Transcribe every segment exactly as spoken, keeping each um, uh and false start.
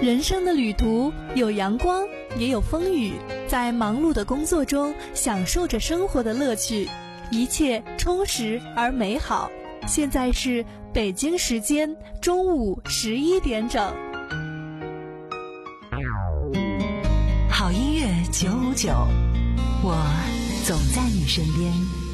人生的旅途有阳光，也有风雨，在忙碌的工作中享受着生活的乐趣，一切充实而美好。现在是北京时间中午十一点整。 好音乐九五九，我总在你身边。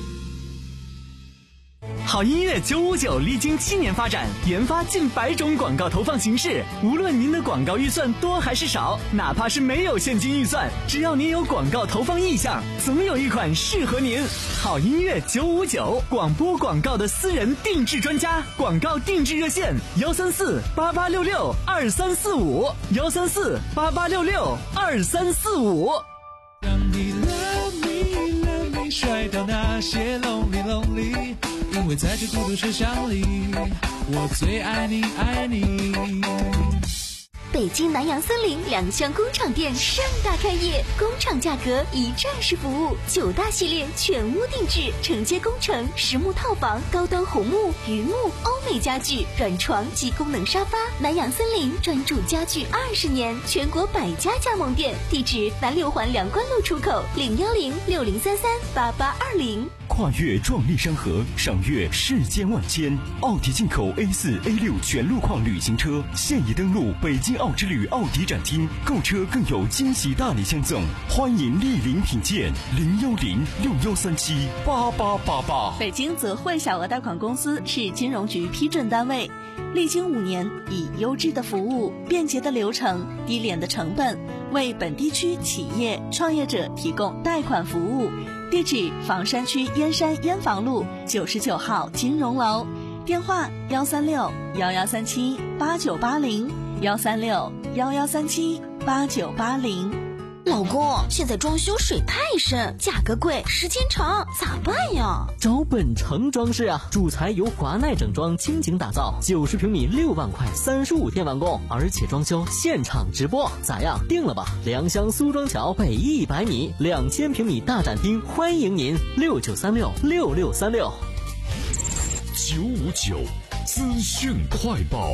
好音乐九五九历经七年发展，研发近百种广告投放形式。无论您的广告预算多还是少，哪怕是没有现金预算，只要您有广告投放意向，总有一款适合您。好音乐九五九，广播广告的私人定制专家，广告定制热线幺三四八八六六二三四五幺三四八八六六二三四五。 让你 love me love me 甩掉那些 lonely lonely，因为在这孤独车厢里，我最爱你爱你。 北京南洋森林两厢工厂店盛大开业，工厂价格一站式服务，九大系列全屋定制，承接工程、实木套房、高端红木、榆木、欧美家具、软床及功能沙发。南洋森林专注家具二十年，全国百家加盟店，地址南六环梁关路出口，零幺零六零三三八八二零。 跨越壮丽山河，赏阅世间万千。奥迪进口 A 四 A 六 全路况旅行车现已登陆北京奥之旅奥迪展厅，购车更有惊喜大礼相赠，欢迎莅临品鉴。零幺零六幺三七八八八八。 北京泽汇小额贷款公司是金融局批准单位，历经五年，以优质的服务、便捷的流程、低廉的成本，为本地区企业创业者提供贷款服务。地址：房山区燕山燕房路九十九号金融楼，电话：幺三六幺幺三七八九八零幺三六幺幺三七八九八零。 老公，现在装修水太深，价格贵，时间长，咋办呀？ 找本城装饰啊，主材由华耐整装倾情打造，九十平米六万块，三十五天完工，而且装修现场直播，咋样？定了吧？良乡苏庄桥北一百米，两千平米大展厅，欢迎您，六九三六六六三六。 九五九资讯快报。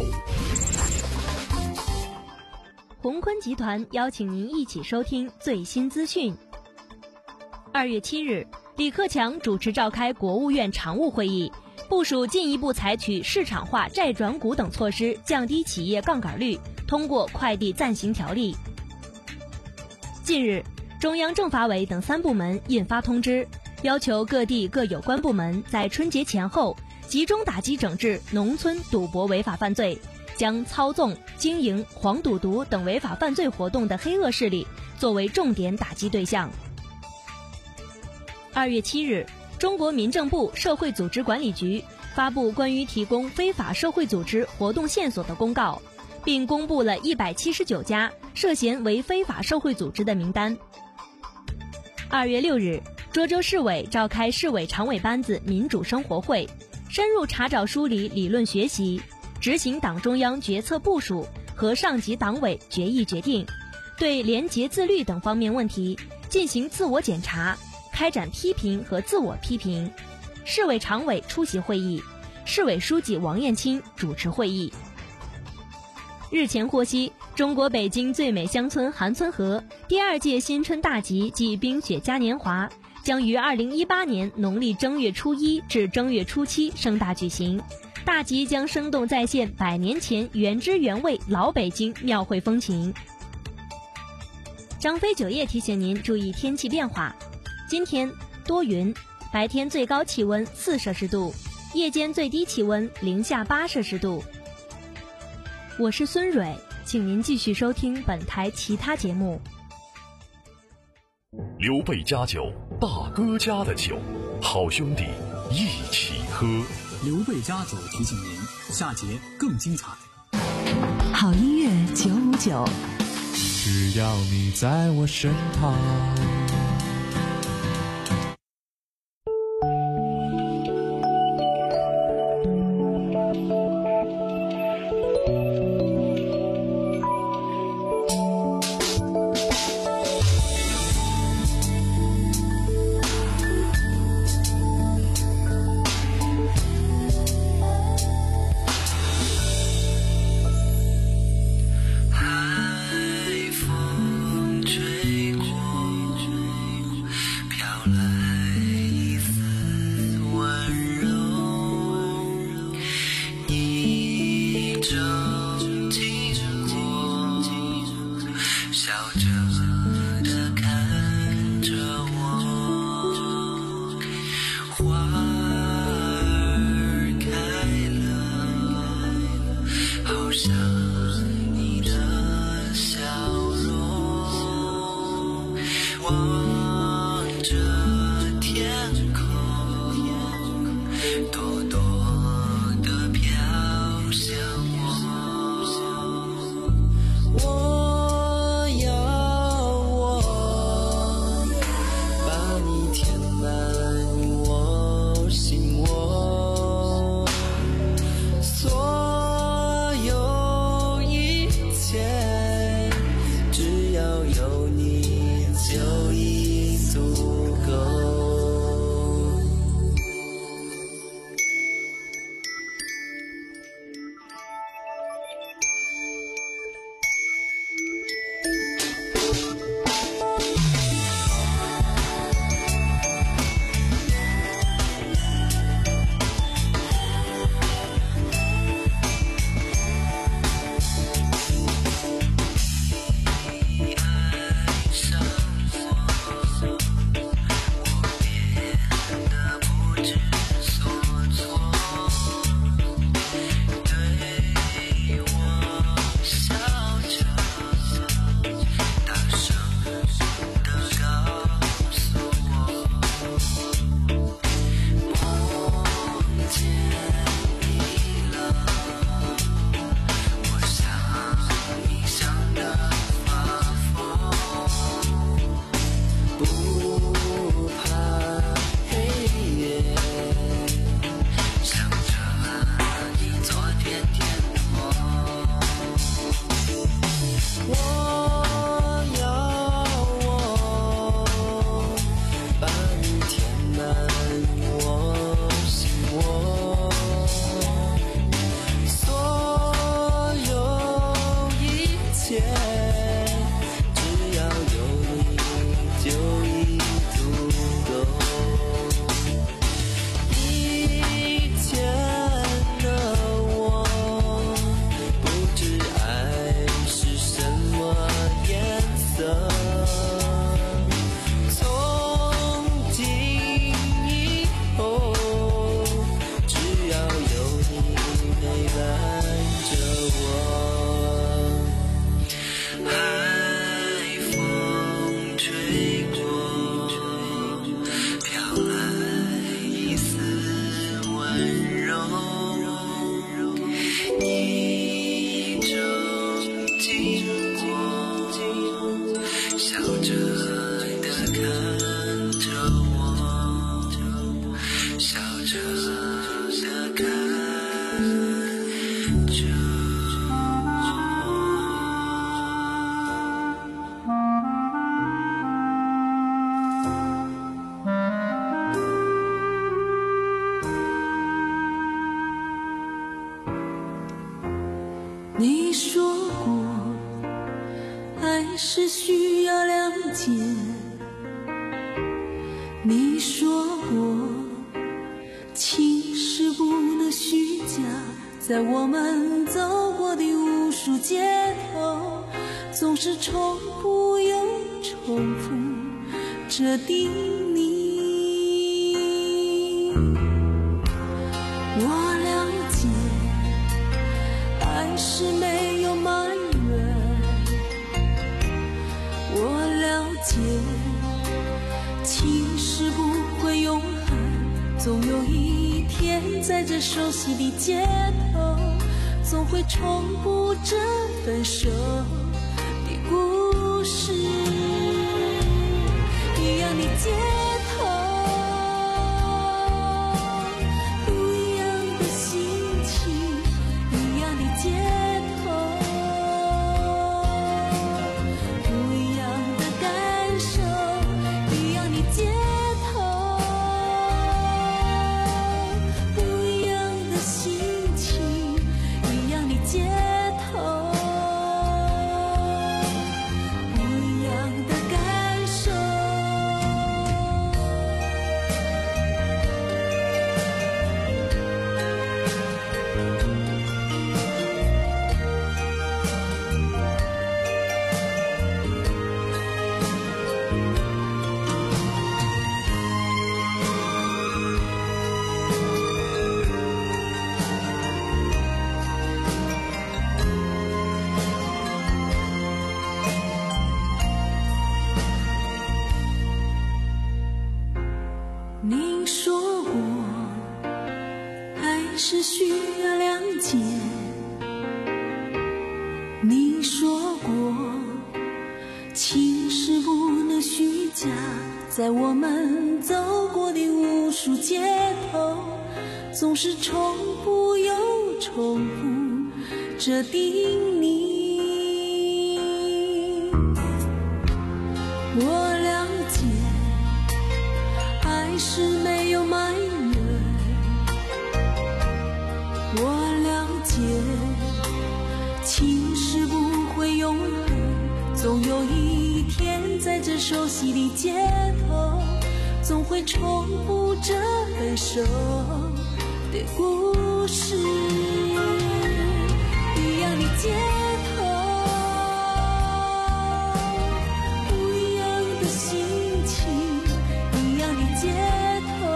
宏坤集团邀请您一起收听最新资讯。二月七日，李克强主持召开国务院常务会议，部署进一步采取市场化债转股等措施，降低企业杠杆率，通过快递暂行条例。近日，中央政法委等三部门印发通知，要求各地各有关部门在春节前后集中打击整治农村赌博违法犯罪，将操纵、经营黄赌毒等违法犯罪活动的黑恶势力作为重点打击对象。二月七日，中国民政部社会组织管理局发布关于提供非法社会组织活动线索的公告，并公布了一百七十九家涉嫌为非法社会组织的名单。二月六日，涿州市委召开市委常委班子民主生活会，深入查找梳理理论学习，执行党中央决策部署和上级党委决议决定，对廉洁自律等方面问题进行自我检查，开展批评和自我批评。市委常委出席会议，市委书记王艳青主持会议。日前获悉，中国北京最美乡村韩村河第二届新春大集暨冰雪嘉年华将于二零一八年农历正月初一至正月初七盛大举行。大集将生动再现百年前原汁原味老北京庙会风情。张飞酒业提醒您注意天气变化，今天多云，白天最高气温四摄氏度，夜间最低气温零下八摄氏度。我是孙蕊，请您继续收听本台其他节目。 刘备家酒，大哥家的酒，好兄弟一起喝。 刘备家族提醒您，下节更精彩。 好音乐九五九， 只要你在我身旁。 啊你说过，爱是需要谅解。你说过，情是不能虚假。在我们走过的无数街头，总是重复又重复这叮咛。我了解，爱是没有埋怨。我了解，情是不会永恒。总有一天，在这熟悉的街头，总会重复这分手的故事。一样的街头，不一样的心情，一样的街头，不一样的感受，一样的街头，不一样的心情，一样的街头，不一样在我们走过的无数街头，总是重复又重复这叮咛。我了解，爱是没有埋怨。我了解，情是不会永恒。总有一天，在这熟悉的街头，总会重复这分手的故事。一样的街头，不一样的心情，一样的街头，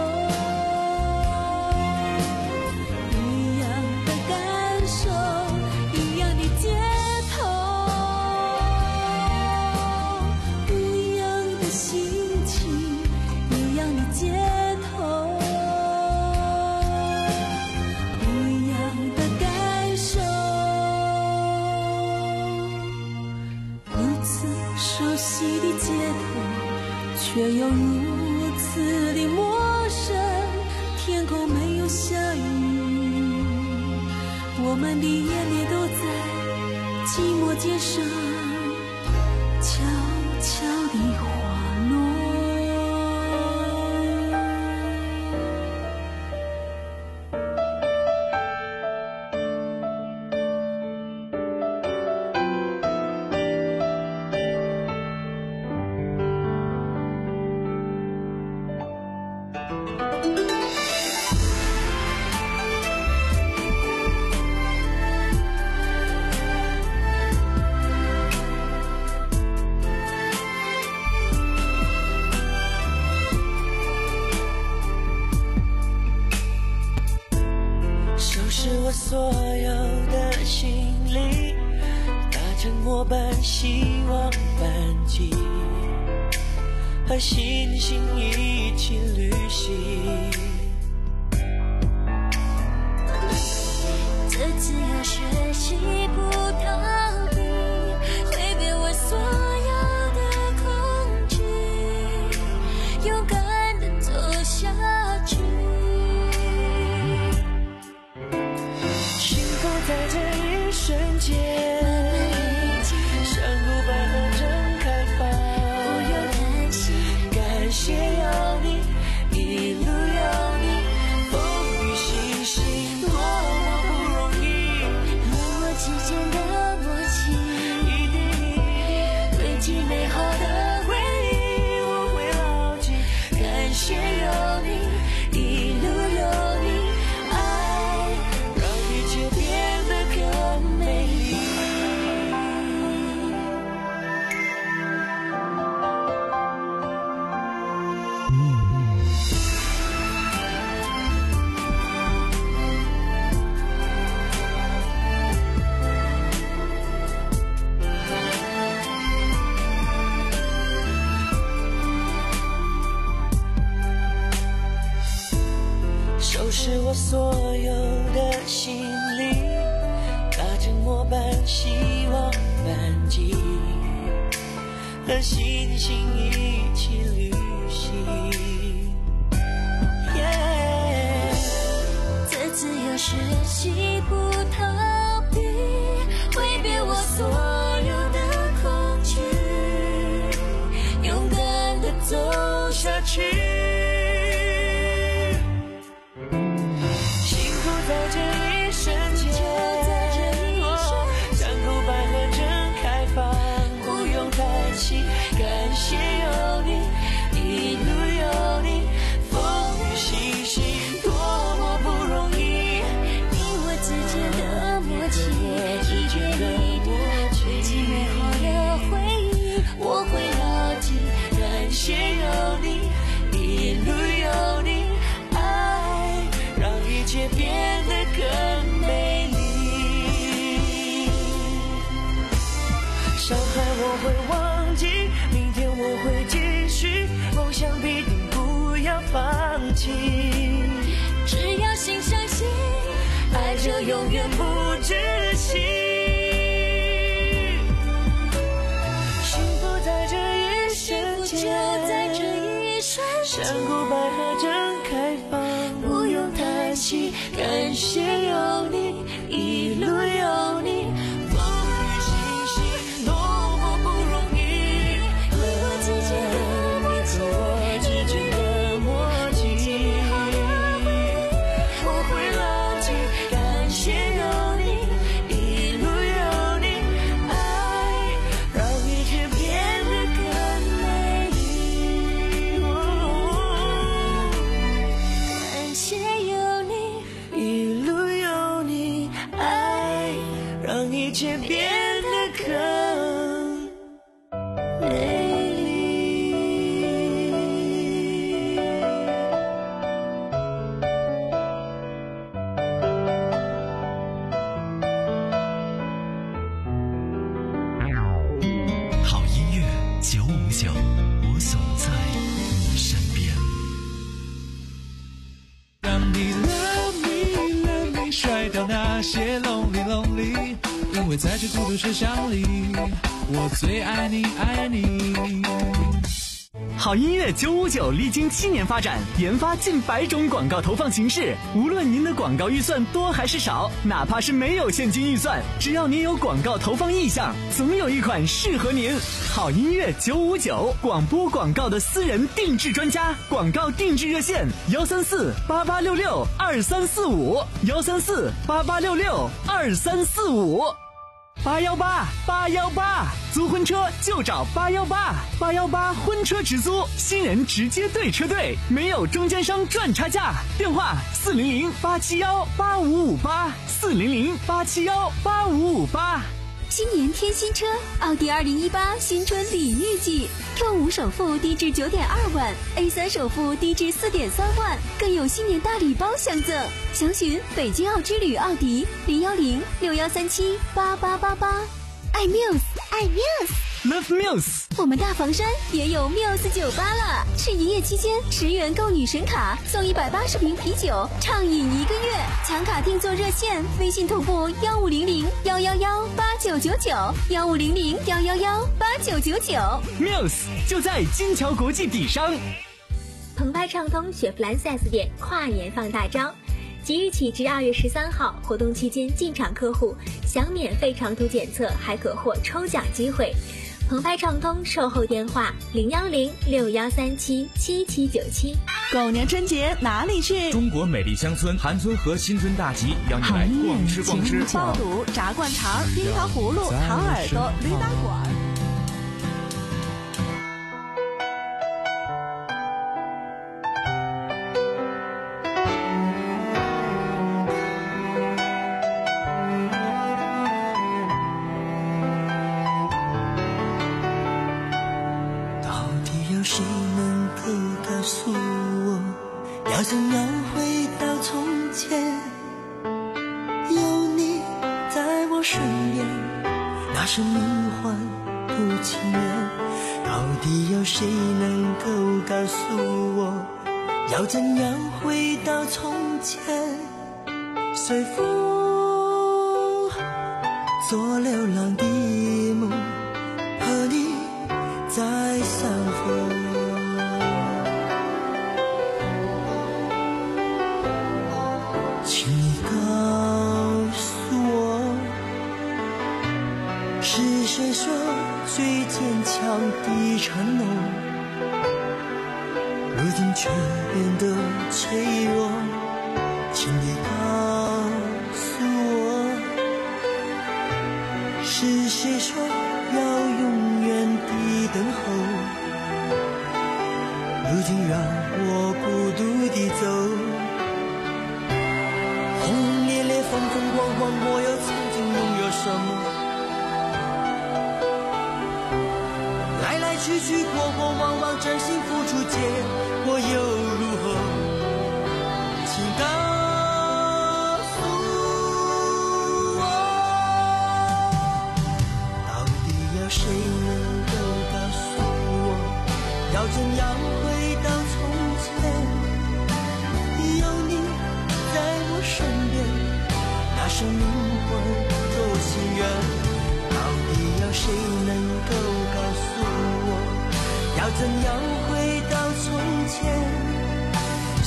一样的感受，一样的街头，不一样的心情，一样的街头，不一样的感受。如此熟悉的街头，却又如此的陌生。天空没有下雨，我们的眼泪都在寂寞街上悄悄地滑落。 收拾我所有的行李，搭乘末班希望班机，和星星一起旅行。 这次要学习不逃避，挥别我所有的恐惧，勇敢地走下去。 幸福在这一瞬间，山谷百合正开放， 不用担心， 感谢有你，一路有你，风雨星星多么不容易， 你我之间的默契， 一点一滴堆积美好的回忆，我会牢记，感谢有你，一路有你，爱让一切变得更美丽。收拾我所有的行李，搭乘末班希望班机，和星星一起旅行。Yeah 这次要学习不逃避，挥别我所有的恐惧，勇敢地走下去。 在这一瞬间，山谷百合正开放，不用担心，感谢有你，一路有你，风雨星星多么不容易， 你我之间的默契，一点一滴堆积美好的回忆，我会牢记， 感谢有你，一路有你，爱让一切变得更美丽。伤害我会忘记，明天我会继续，梦想必定不要放弃。 只要心相信， 爱着永远不止息。幸福在这一瞬间， 幸福就在这一记，感谢有你，一路有你。风雨清醒，多么不容易，和我之间的默契，和我之间的默契，我会牢记，感谢有你，一路有你，爱让一切变得更美丽。感谢有你，一路有你，爱让一切变得更美丽。 好音乐九五九，我总在你身边。 让你 love me love me 甩掉那些 lonely lonely， 因为在这孤独车厢里，我最爱你爱你。 好音乐九五九历经七年发展，研发近百种广告投放形式。无论您的广告预算多还是少，哪怕是没有现金预算，只要您有广告投放意向，总有一款适合您。好音乐九五九，广播广告的私人定制专家，广告定制热线：幺三四八八六六二三四五，幺三四八八六六二三四五。八幺八八幺八，租婚车就找八幺八，八幺八婚车直租，新人直接对车队，没有中间商赚差价。电话四零零八七幺八五五八，四零零八七幺八五五八。 新年添新车，奥迪二零一八新春礼遇季 ，Q 五首付低至九点二万 ，A 三首付低至四点三万，更有新年大礼包相赠。详询北京奥之旅奥迪零幺零六幺三七八八八八。爱 Muse， 爱 Muse，Love Muse。 我们大房山也有 Muse 酒吧了，是营业期间十元购女神卡送一百八十瓶啤酒，畅饮一个月。抢卡订座热线：微信同步幺五零零幺幺幺八九九九，幺五零零幺幺幺八九九九。 Muse 就在金桥国际底商。 澎湃畅通雪佛兰 四 S 店跨年放大招。即日起至二月十三号，活动期间进场客户享免费长途检测，还可获抽奖机会。澎湃畅通售后电话零幺零六幺三七七七九七。 狗年春节哪里去？ 中国美丽乡村韩村和新春大集，邀你来逛吃逛吃。 爆肚、炸灌肠、冰糖葫芦、糖耳朵、驴打滚。 谁能够告诉我，要怎样回到从前？有你在我身边，那是梦幻不情愿。到底有谁能够告诉我，要怎样回到从前？随风做流浪的梦，和你再相逢。请你告诉我，是谁说最坚强的承诺，如今却变得脆弱？请你告诉我，是谁说要永远的等候，如今让我孤独地走。轰轰烈烈风风光光，我又曾经拥有什么？来来去去过过往往，真心付出结果又如何？请告诉我，到底有谁能够告诉我，要怎样回到从前？有你在我身边，那是灵魂多心愿。到底有谁能够告诉我，要怎样回到从前？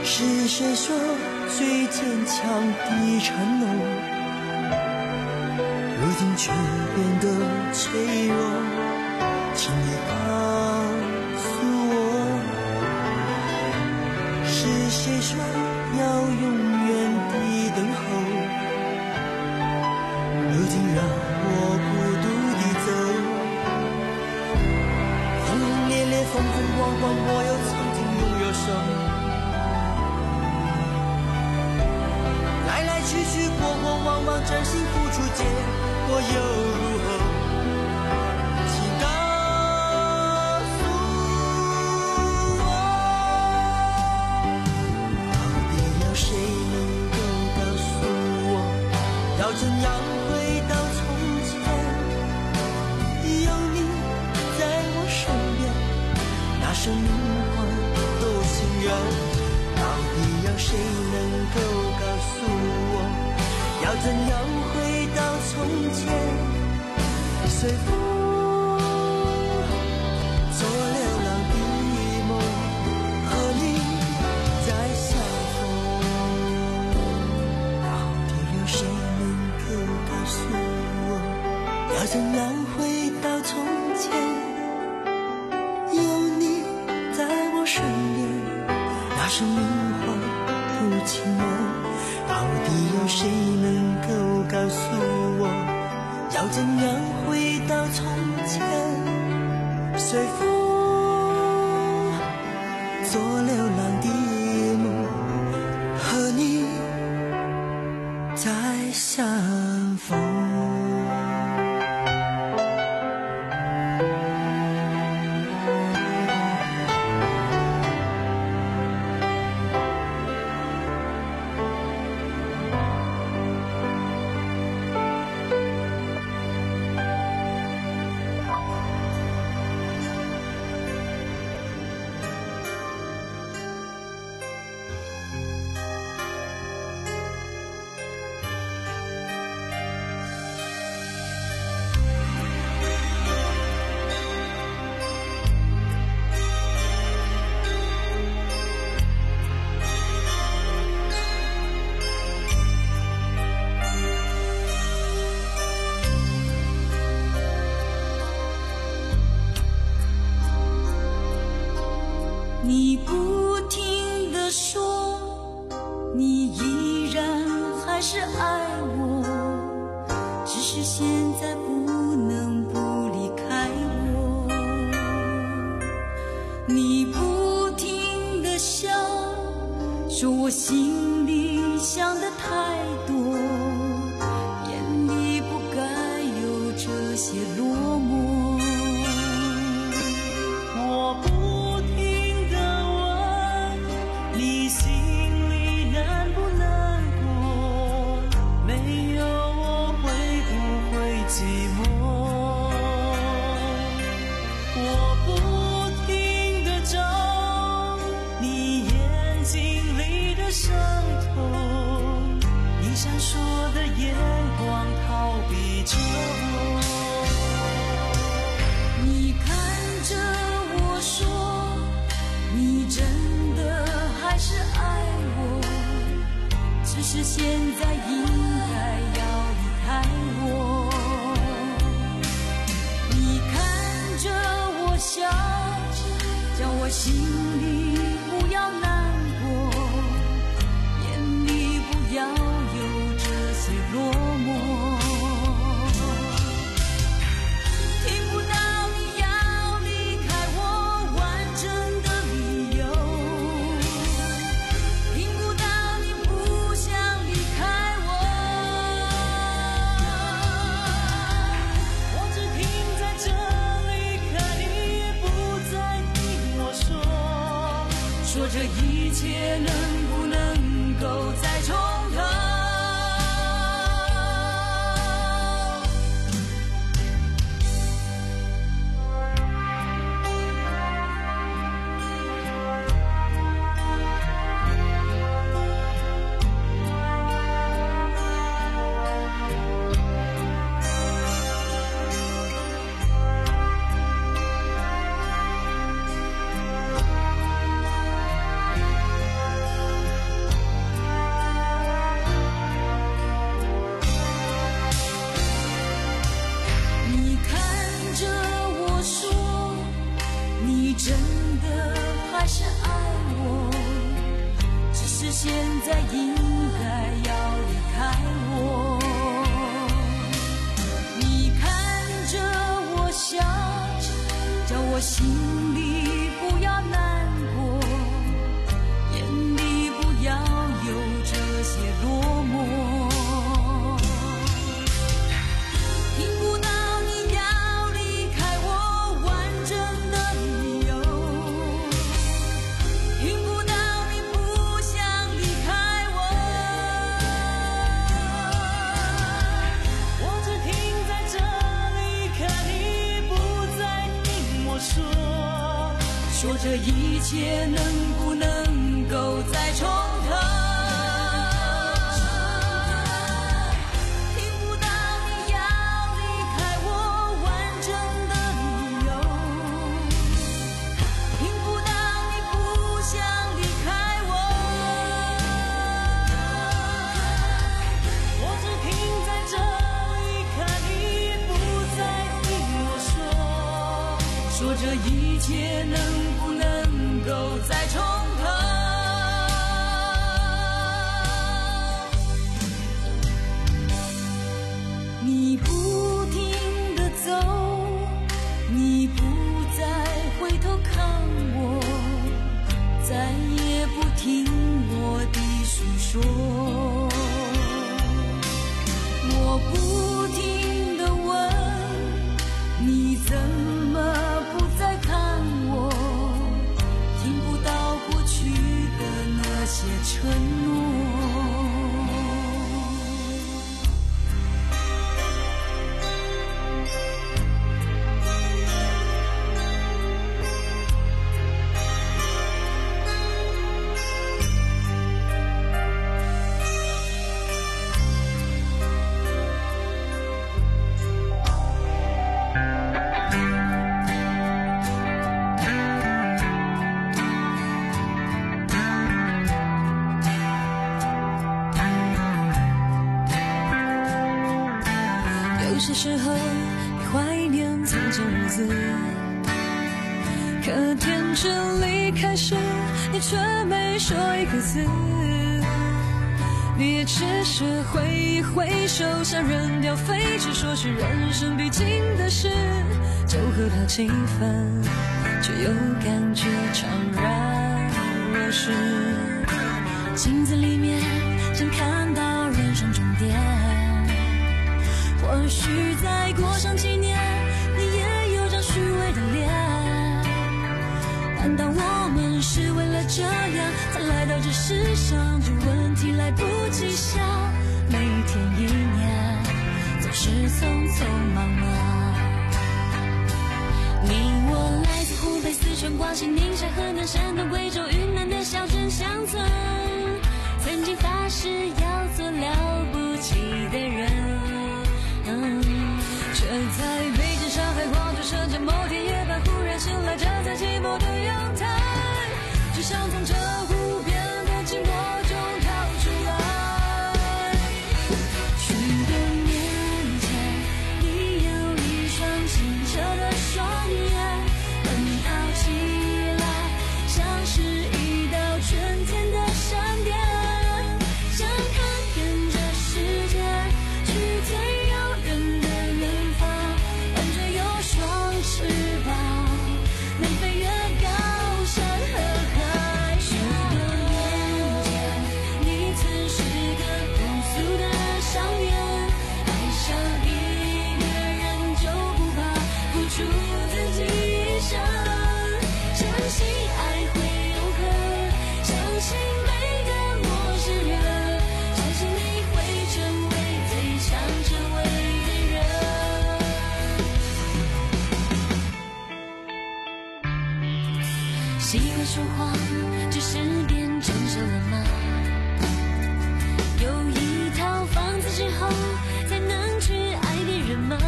是谁说最坚强的承诺，如今却变得脆弱？请你告诉我，是谁说要永远的等候？如今让我孤独地走，轰轰烈烈，风风光光，我又曾经拥有什么？来来去去，过过往往，真心付出，结果又如何？请告诉我，到底要谁能够告诉我，要怎样回到从前？有你在我身边，那生命换都情愿。到底要谁能够告诉我，要怎样回到从前？随风做流浪的梦，和你再相逢。到底有谁能够告诉我，要怎样回到从前？有你在我身边，那生命换不情愿。到底有谁能够告诉我，要怎样回到从前？随风做流浪的梦，和你再相逢。 你不停地说，你依然还是爱我，只是现在不能不离开我。你不停地笑，说我心里想的太多，眼里不该有这些落寞。我不是现在应该要离开我，你看着我笑，叫我心里不要难过，眼里不要有这些落寞。听不到你要离开我完整的理由，听不到你不想离开我，我只停在这里，可你也不再听我说，说这一切能不能够再重头。 是现在应该要离开我。你看着我笑，叫我心里不要难过，眼里不要有这些落寞。说这一切能不能够再重头？听不到你要离开我完整的理由，听不到你不想离开我，我只停在这里看你不再听我说，说这一切能够再重头。你不停地走，你不再回头看我，再也不听我的诉说。我不停地问，你怎么不再看我？听不到过去的那些承诺。有些时候你怀念从前日子，可天真离开时，你却没说一个字。你也只是挥一挥手，想扔掉废纸，说是人生必经的事，就和他气氛，却又感觉怅然若失。镜子里面想看到人生终点，或许再过上几年，你也有张虚伪的脸。难道我们是为了这样才来到这世上？这问题来不及想，每天一年总是匆匆忙忙。你我来自湖北、四川、广西、宁夏、河南、山东、贵州、云南的小镇乡村，曾经发誓要做了不起的人，却在北京、上海、广州、深圳某天夜半忽然醒来，站在寂寞的阳台，只想从这无边的寂寞中逃出来。许多年前，你有一双清澈的双眼，奔跑起来像是一道春天的闪电，想看遍这世界，去最遥远的远方，感觉有双翅膀，能飞越高山和海峡。许多年前，你曾是个朴素的少年，爱上一个人就不怕付出自己一生，相信爱会永恒，相信每个陌生人，相信你会成为最想成为的人。习惯说谎，只是变成熟了吗？有一套房子之后，才能去爱别人吗？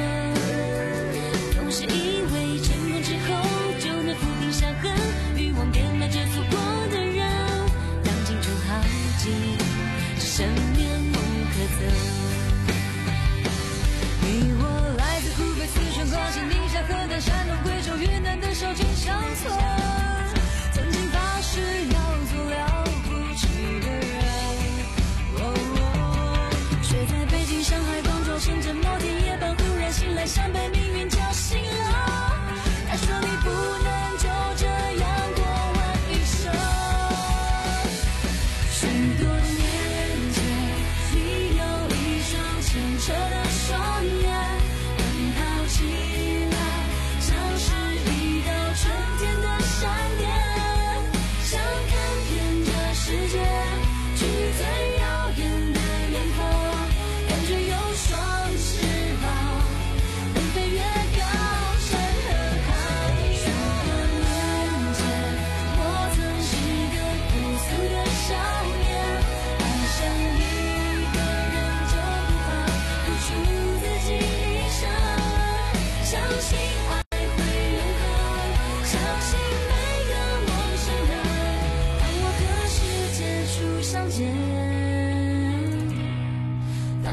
总是以为成功之后就能抚平伤痕，欲望变了这错过的人，当青春耗尽，只剩面目可憎。你我来自湖北、四川、广西、宁夏、河南、山东、贵州、云南的小镇乡村，曾经发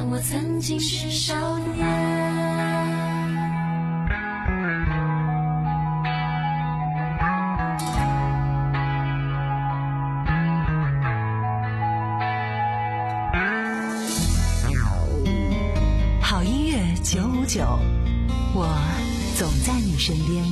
当我曾经是少年。 好音乐九五九，我总在你身边。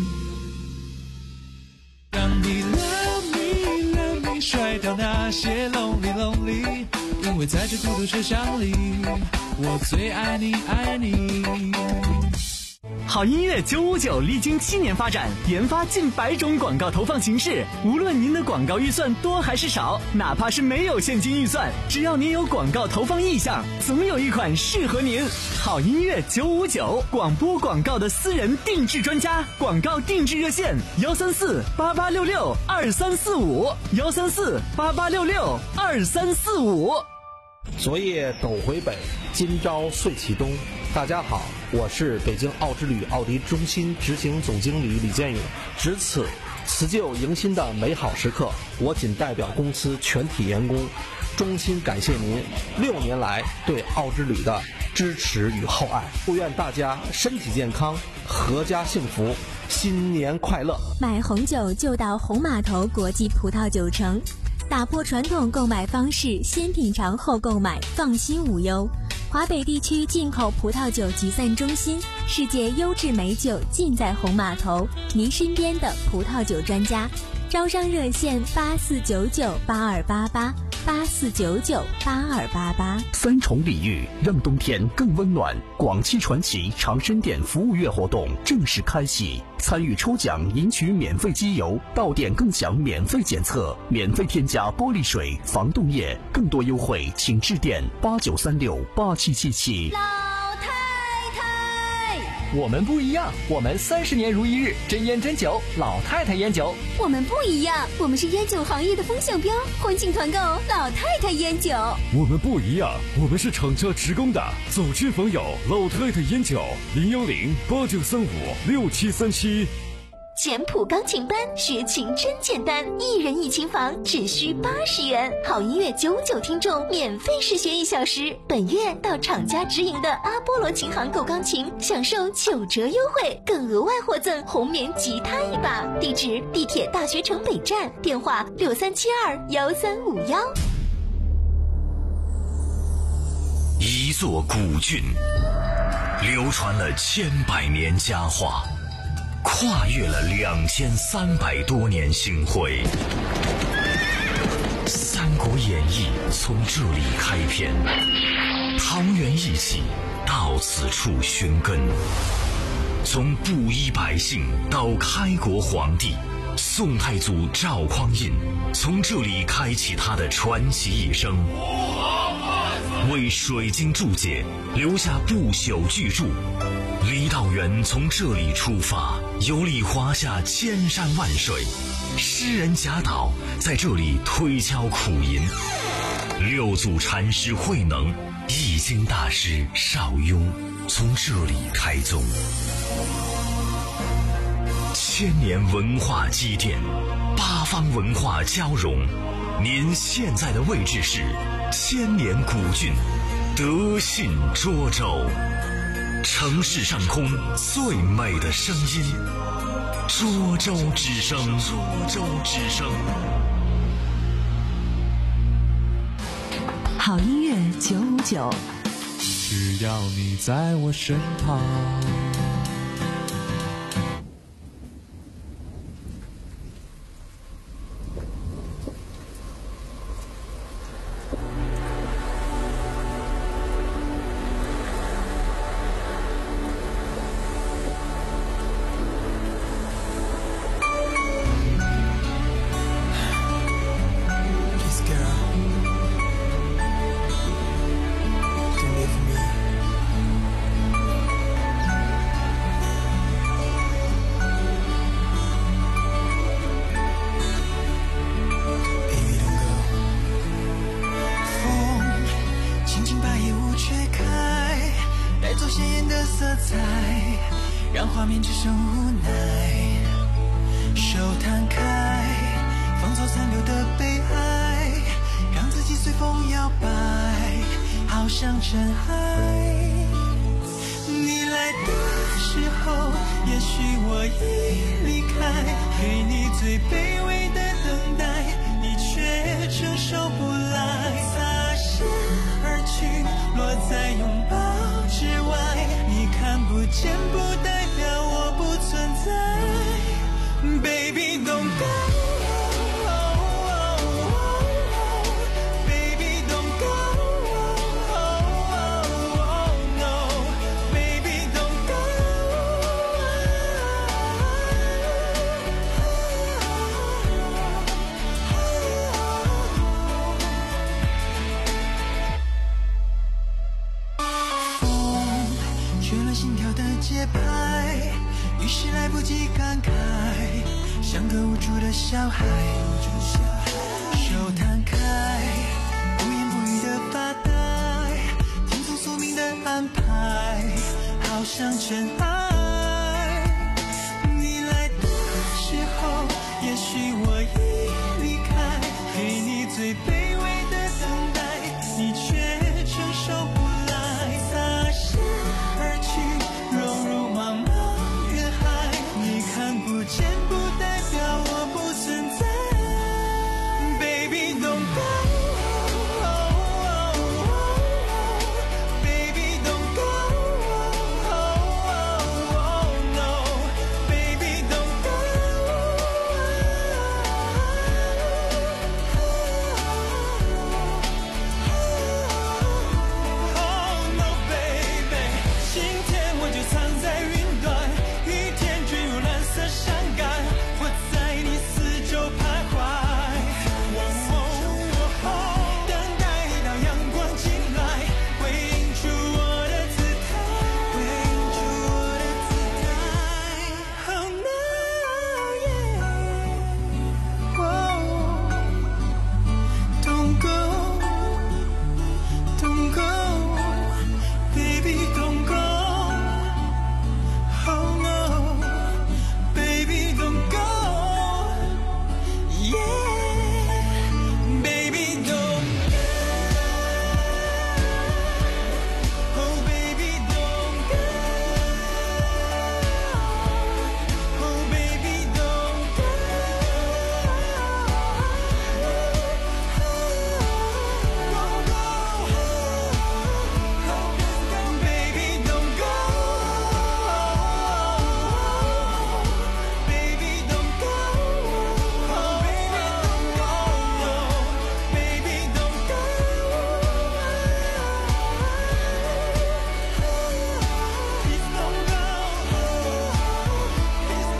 让你 love me love me 甩掉那些 lonely lonely， 因为在这孤独车厢里，我最爱你爱你。 好音乐九五九历经七年发展，研发近百种广告投放形式。无论您的广告预算多还是少，哪怕是没有现金预算，只要您有广告投放意向，总有一款适合您。好音乐九五九，广播广告的私人定制专家，广告定制热线：幺三四八八六六二三四五，幺三四八八六六二三四五。 昨夜斗回北，今朝岁启东。大家好，我是北京奥之旅奥迪中心执行总经理李建勇。值此辞旧迎新的美好时刻，我仅代表公司全体员工衷心感谢您六年来对奥之旅的支持与厚爱，祝愿大家身体健康，阖家幸福，新年快乐。 买红酒就到红码头国际葡萄酒城，打破传统购买方式，先品尝后购买，放心无忧。华北地区进口葡萄酒集散中心，世界优质美酒尽在红码头，您身边的葡萄酒专家。招商热线八四九九八二八八八四九九八二八八。 三重礼遇让冬天更温暖。广汽传祺长生店服务月活动正式开启，参与抽奖赢取免费机油，到店更享免费检测，免费添加玻璃水、防冻液，更多优惠请致电八九三六八七七七。 我们不一样，我们三十年如一日，真烟真酒，老太太烟酒。 我们不一样，我们是烟酒行业的风向标，欢庆团购老太太烟酒。 我们不一样，我们是厂家职工的，走亲访友老太太烟酒，零幺零八九三五六七三七。 简谱钢琴班，学琴真简单，一人一琴房只需八十元。好音乐九九听众免费试学一小时，本月到厂家直营的阿波罗琴行购钢琴，享受九折优惠，更额外获赠红棉吉他一把。地址：地铁大学城北站，电话六三七二幺三五幺。 一座古郡，流传了千百年佳话，跨越了两千三百多年星辉。《三国演义》从这里开篇，桃园义气到此处寻根。从布衣百姓到开国皇帝，宋太祖赵匡胤从这里开启他的传奇一生，为水晶注解留下不朽巨著。李道元从这里出发，游历华夏千山万水，诗人贾岛在这里推敲苦吟，六祖禅师慧能、易经大师邵雍从这里开宗。千年文化积淀，八方文化交融，您现在的位置是千年古郡德信涿州。城市上空最美的声音，涿州之声。涿州之声。 好音乐九五九， 只要你在我身旁。 让画面只剩无奈，手摊开，放纵残留的悲哀，让自己随风摇摆，好像尘埃。你来的时候，也许我已离开，给你最卑微的等待，你却承受不来。擦身而去，落在拥抱之外，你看不见不代表我不存在。 Baby don't go。节拍，于是来不及感慨，像个无助的小孩，手摊开，不言不语的发呆，听从宿命的安排，好像尘埃。你来的时候，也许我已离开，给你最卑微的等待，你却承受不来，擦身而去。 融入茫茫人海，你看不见不代表我不存在。Baby don't go， Baby don't go， No Baby don't go。 Oh no baby， 今天我就藏在云端，雨天坠入蓝色山岗，我在你四周徘徊。等待到阳光进来，会映出我的姿态，会映出我的姿态。Oh no yeah， oh don't go don't go baby don't go。 Oh no, baby don't go, yeah, baby don't go. Oh baby don't go. Oh baby don't go. Don't go. Baby don't go. Baby don't go, oh baby don't go, baby don't go, please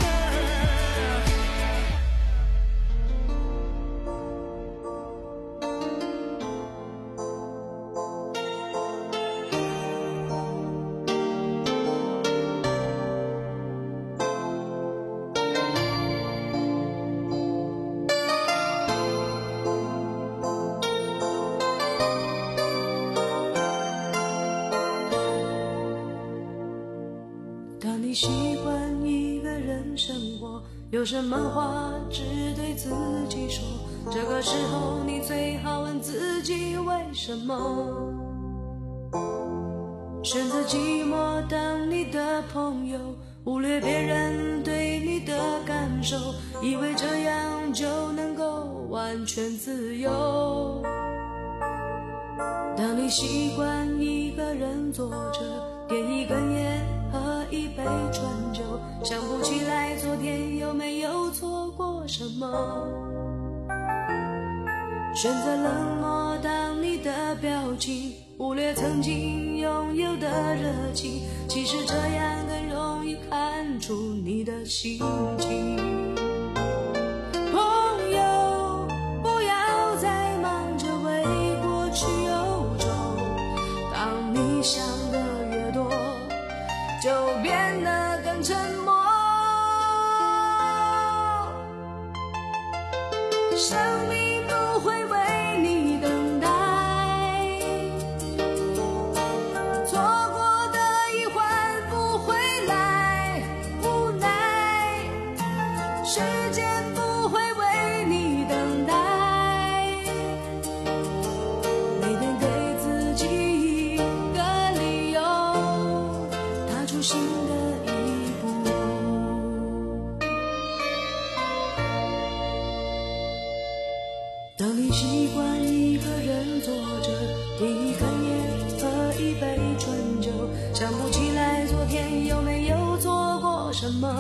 girl。当你习惯一个人生活，有什么话只对自己说。这个时候，你最好问自己为什么。选择寂寞当你的朋友，忽略别人对你的感受，以为这样就能够完全自由。当你习惯一个人坐着，点一根烟，喝一杯醇酒，想不起来昨天有没有错过什么。选择冷漠当你的表情，忽略曾经拥有的热情，其实这样更容易看出你的心情。朋友，不要再忙着为过去忧愁，当你想的越多，就变得更沉默。生命不会为你等待，错过的遗憾不会来，无奈谁你习惯一个人坐着，一根烟和一杯醇酒，想不起来昨天有没有做过什么，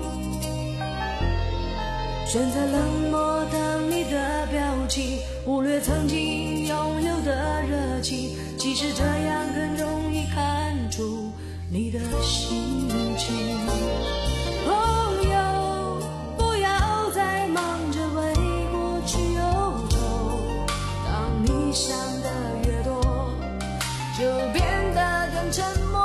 选择冷漠等你的表情，忽略曾经拥有的热情，其实这样更容易看出你的心情。朋友，不要再忙着为过去忧愁，当你想的越多，就变得更沉默。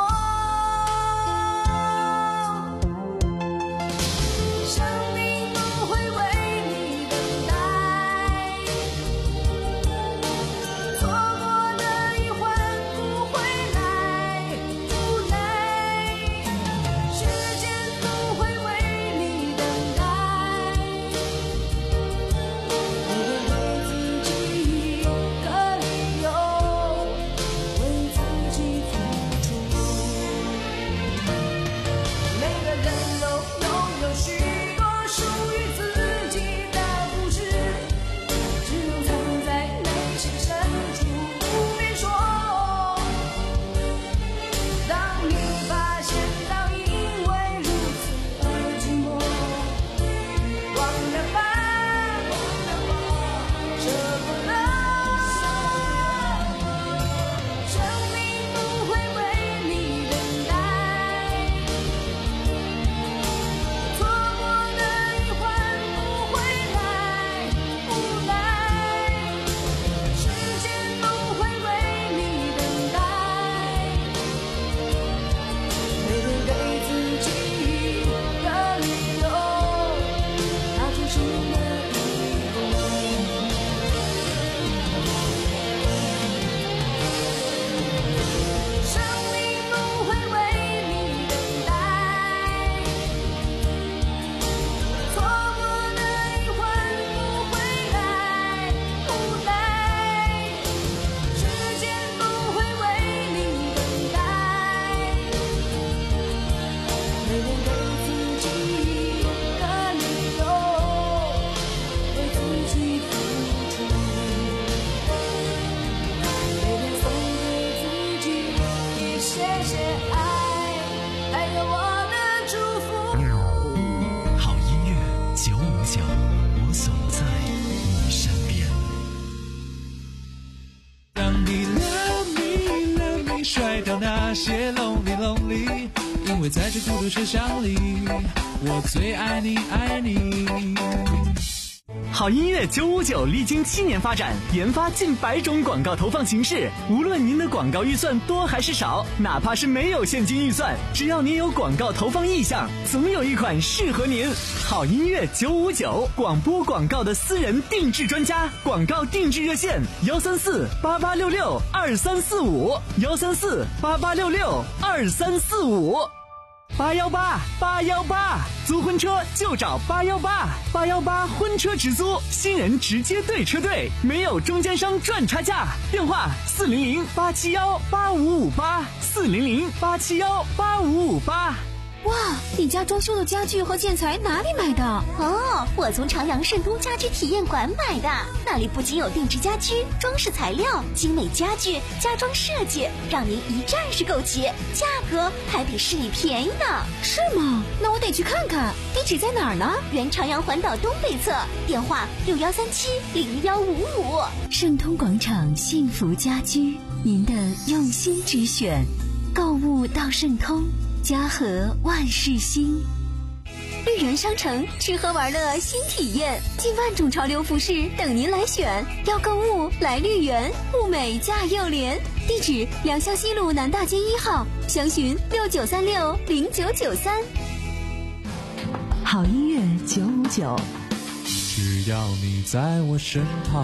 那些 lonely lonely， 因为在这孤独车厢里，我最爱你爱你。 好音乐九五九历经七年发展，研发近百种广告投放形式。无论您的广告预算多还是少，哪怕是没有现金预算，只要您有广告投放意向，总有一款适合您。好音乐九五九，广播广告的私人定制专家，广告定制热线幺三四八八六六二三四五幺三四八八六六二三四五。八幺八八幺八，租婚车就找八幺八，八幺八婚车直租，新人直接对车队，没有中间商赚差价。电话四零零八七幺八五五八，四零零八七幺八五五八。 哇，你家装修的家具和建材哪里买的？哦，我从长阳盛通家居体验馆买的。那里不仅有定制家居、装饰材料、精美家具、家装设计，让您一站式购齐，价格还比市里便宜呢。是吗？那我得去看看。地址在哪儿呢？原长阳环岛东北侧，电话六幺三七零幺五五。 盛通广场幸福家居，您的用心之选。购物到盛通。家和万事兴， 绿园商城吃喝玩乐新体验，近万种潮流服饰等您来选。要购物来绿园，物美价又廉。地址：良乡西路南大街一号，详询六九三六零九九三。 好音乐九五九， 只要你在我身旁。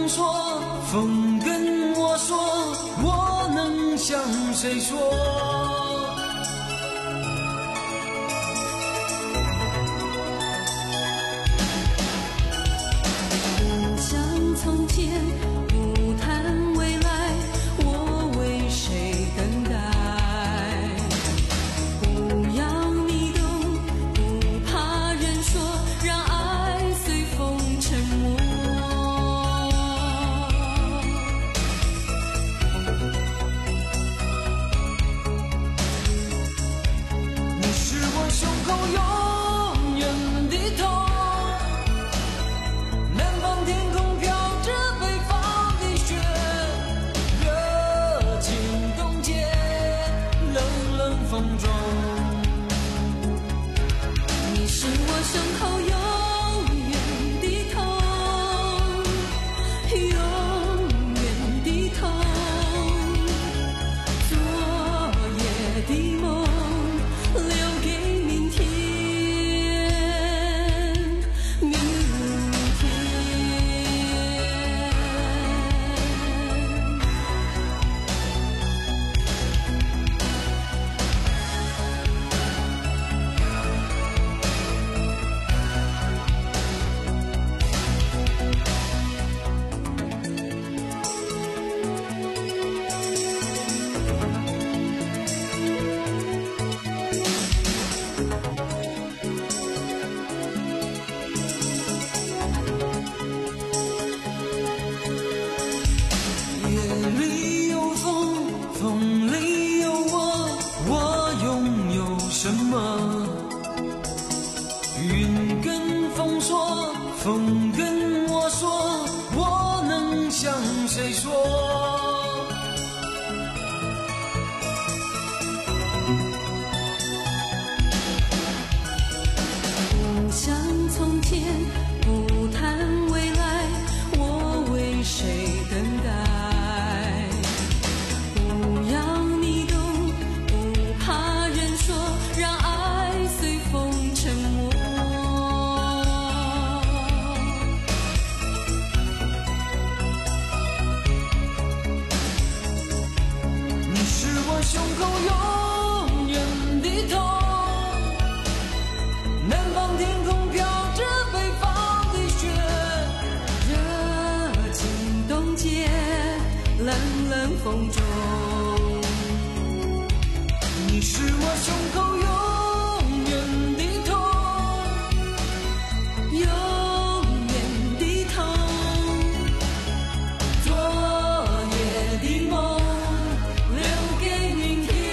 风说，风跟我说，我能向谁说？ 不想从前，不谈未来，我为谁等待？不要你懂，不怕人说，让爱随风沉没。 你是我胸口永远的痛，南方天空飘着北方的雪，热情冻结冷冷风中。 你是我胸口永远的痛，永远的痛，昨夜的梦留给明天，明天。 夜里有风，风里有我，我拥有什么？云跟风说，风跟我说，我能向谁说？ 不想从前，不谈未来，我为谁等待？不要你懂，不怕人说，让爱随风沉没。 你是我胸口永远的痛，南方天空飘着北方的雪， 热情冻结冷冷风中。 你是我胸口永远的痛， 永远的痛， 昨夜的梦留给明天，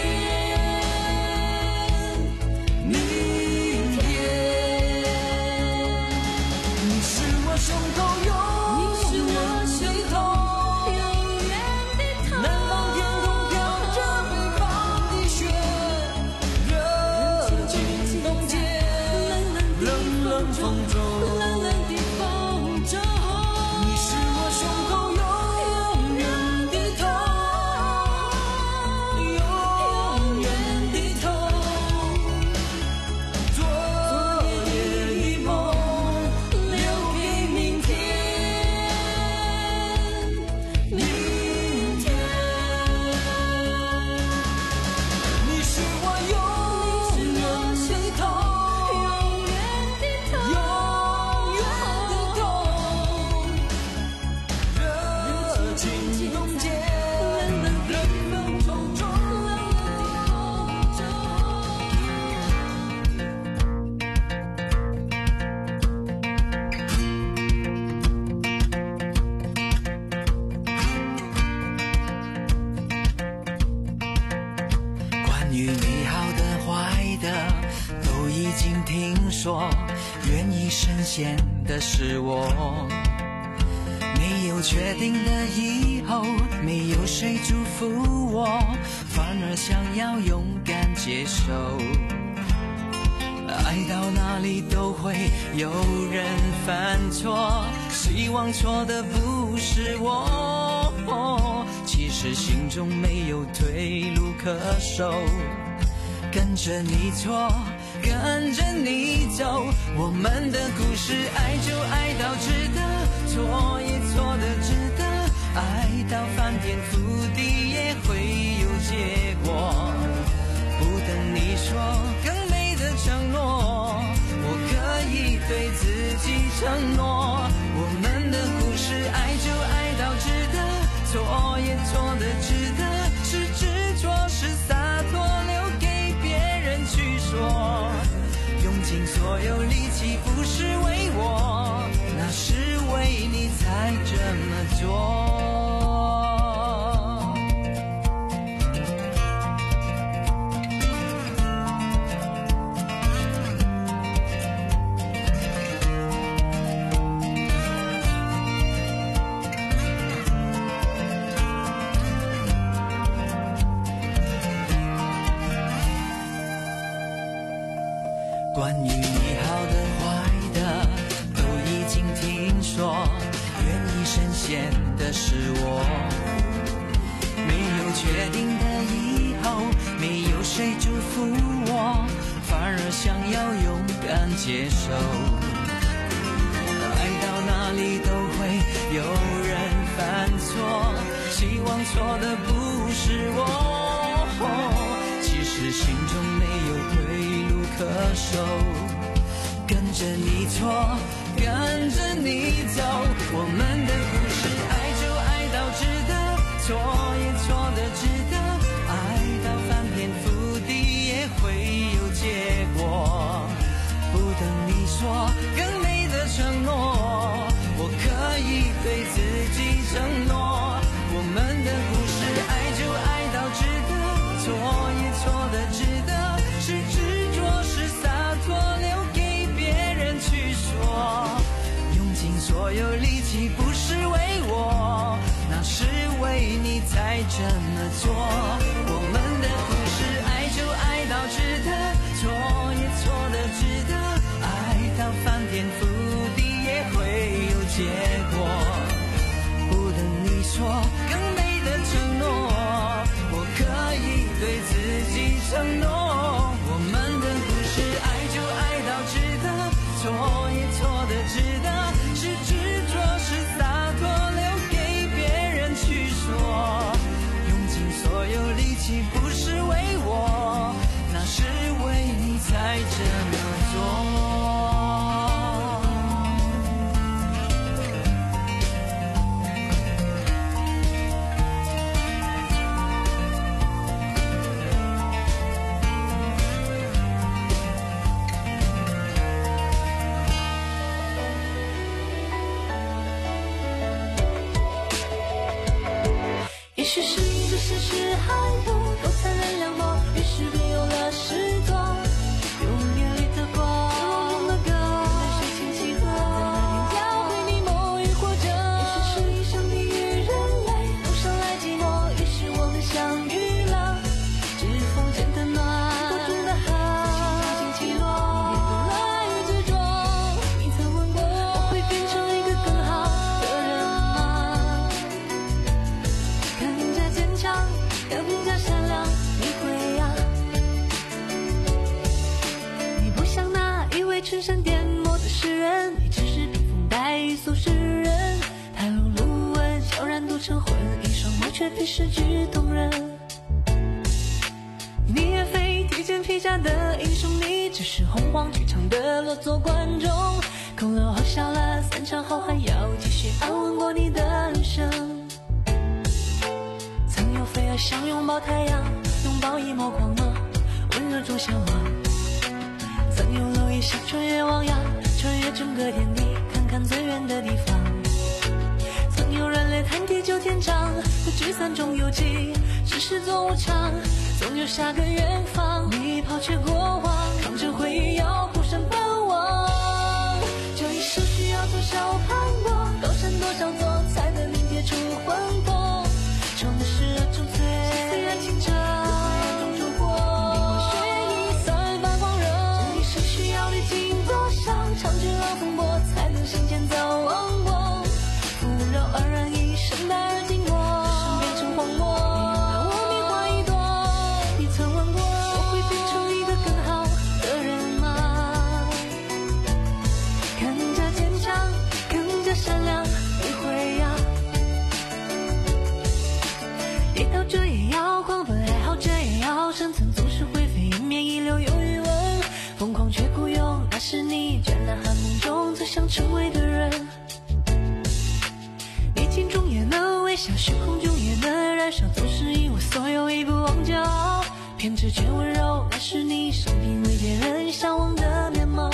明天。你是我胸口永远的痛， 永远的痛， 南方天空飘着北方的雪，热情冻结冷冷风中。 冷冷的风中。 你是我胸口永远的痛，永远的痛，昨夜的梦留给明天，明天。你是我永远的痛， 永远的痛， 永远的痛，热情冻结冷冷风中。关于你好的坏的都已经听说，愿意深陷的是我，没有确定的以后，没有谁祝福我，反而想要勇敢接受。爱到哪里都会有人犯错，希望错的不是我，其实心中没有退路可守，跟着你错，跟着你走，我们的故事爱就爱到值得，错也错的值得。 错也错的值得，是执着是洒脱，留给别人去说。用尽所有力气不是为我，那是为你才这么做。关于你好的坏的都已经听说，愿意深陷的是我，没有确定的以后，没有谁祝福我，反而想要勇敢接受。爱到哪里都会有人犯错，希望错的不是我，其实心中没有退路可守，跟着你错，跟着你走，我们的故事爱就爱到值得，错也错的值得，爱到翻天覆地也会有结果，不等你说更美的承诺，我可以对自己承诺，我们的故事爱就爱到值得，错也错的值得，是执着是洒脱，留给别人去说，用尽所有力气不是为我，那是为你才这么做，我们的故事爱就爱到值得，错也错的值得，爱到翻天覆地也会有结果，不等你说更美的承诺，我可以对自己承诺，我们的故事爱就爱到值得，错也错的值得，是执着是洒脱，留给别人去说，用尽所有力气不是为我，那是为你才这么做。 也许是因这现实还不够残忍凉薄，于是便有了失落，用眼里的光，用的歌，泪水轻轻落，在那年交会你梦与活着。也许是因上帝与人类路上来寂寞，于是我们相遇了，指缝间的暖，多住的寒，心情起落，面对了与执着。你曾问过我会变成一个更好的人吗？更加坚强，更加善良，你会啊？你不像那一位春山点墨的诗人，你只是披风戴雨俗世人，太阳路纹悄然读成魂，一双眸却比诗句动人。你也非披肩披甲的英雄，你只是洪荒剧场的落座观众，空了或笑了，散场后还要继续安稳过你的人生。曾有飞蛾想拥抱太阳，拥抱一抹光芒，温热中向往。曾有蝼蚁想穿越汪洋，穿越整个天地，看看最远的地方。曾有人类谈地久天长，在聚散中有记，只是做无常，总有下个远方。你抛却过往，扛着回忆要孤身奔往，这一生需要多少盼望，高山多少座，才能凝结出魂魄。唱的是热中醉，虽然清澈，中烛火，血液散发光热。这一生需要历经多少长卷浪风波，才能向前走王国。富饶而然一生淡而静默，身变成荒漠。我名花一朵，你曾问过我会变成一个更好的人吗？更加坚强，更加善良，你会啊？跌倒着也要狂奔，爱好着也要生存，总是灰飞烟灭，一流有余温，疯狂却孤勇，那是你倦呐寒梦中最想成为的人。逆境中也能微像时空中也能燃烧，总是因为所有一不忘骄傲，偏执却温柔，那是你生平未见人向往的面貌。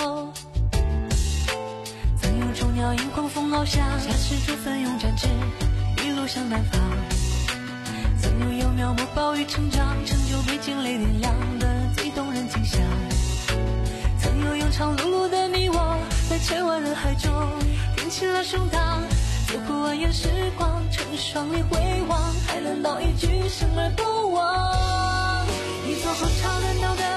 曾有众鸟迎狂风翱翔，驾驶着奋勇展翅，一路向南方。曾有幼苗默暴雨成长，成就北京雷点亮的最动人景象。曾有永长碌碌的你我，在千万人海中挺起了胸膛，走过蜿蜒时光，成双你回望，还能道一句生而不忘。一座后朝南岛的